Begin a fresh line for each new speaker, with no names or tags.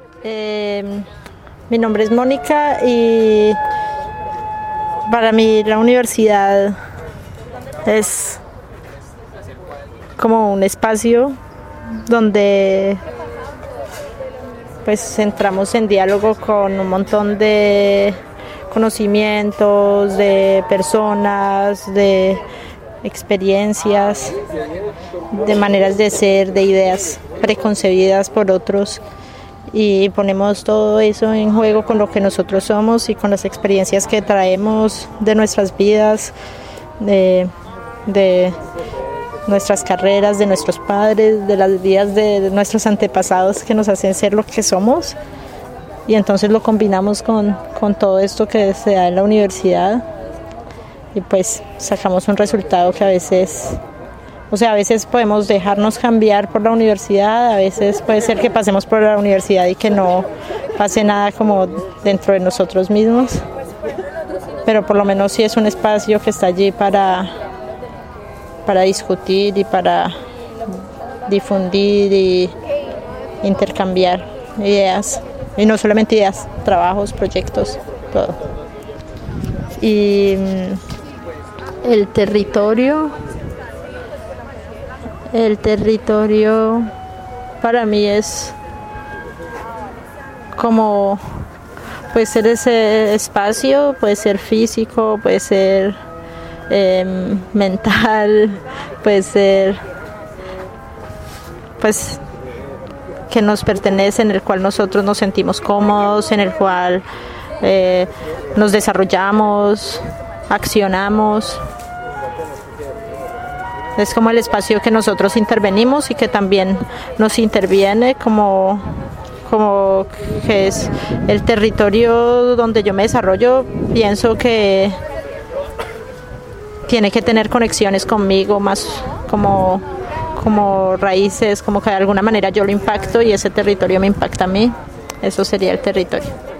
Eh, Mi nombre es Mónica y para mí la universidad es como un espacio donde pues entramos en diálogo con un montón de conocimientos, de personas, de experiencias, de maneras de ser, de ideas preconcebidas por otros, y ponemos todo eso en juego con lo que nosotros somos y con las experiencias que traemos de nuestras vidas, de nuestras carreras, de nuestros padres, de las vidas de nuestros antepasados que nos hacen ser lo que somos, y entonces lo combinamos con todo esto que se da en la universidad y pues sacamos un resultado que a veces podemos dejarnos cambiar por la universidad, a veces puede ser que pasemos por la universidad y que no pase nada como dentro de nosotros mismos, pero por lo menos sí es un espacio que está allí para discutir y para difundir y intercambiar ideas, y no solamente ideas, trabajos, proyectos, todo. Y el territorio para mí es como, puede ser ese espacio, puede ser físico, puede ser mental, puede ser pues que nos pertenece, en el cual nosotros nos sentimos cómodos, en el cual nos desarrollamos, accionamos. Es como el espacio que nosotros intervenimos y que también nos interviene, como que es el territorio donde yo me desarrollo. Pienso que tiene que tener conexiones conmigo, más como raíces, como que de alguna manera yo lo impacto y ese territorio me impacta a mí. Eso sería el territorio.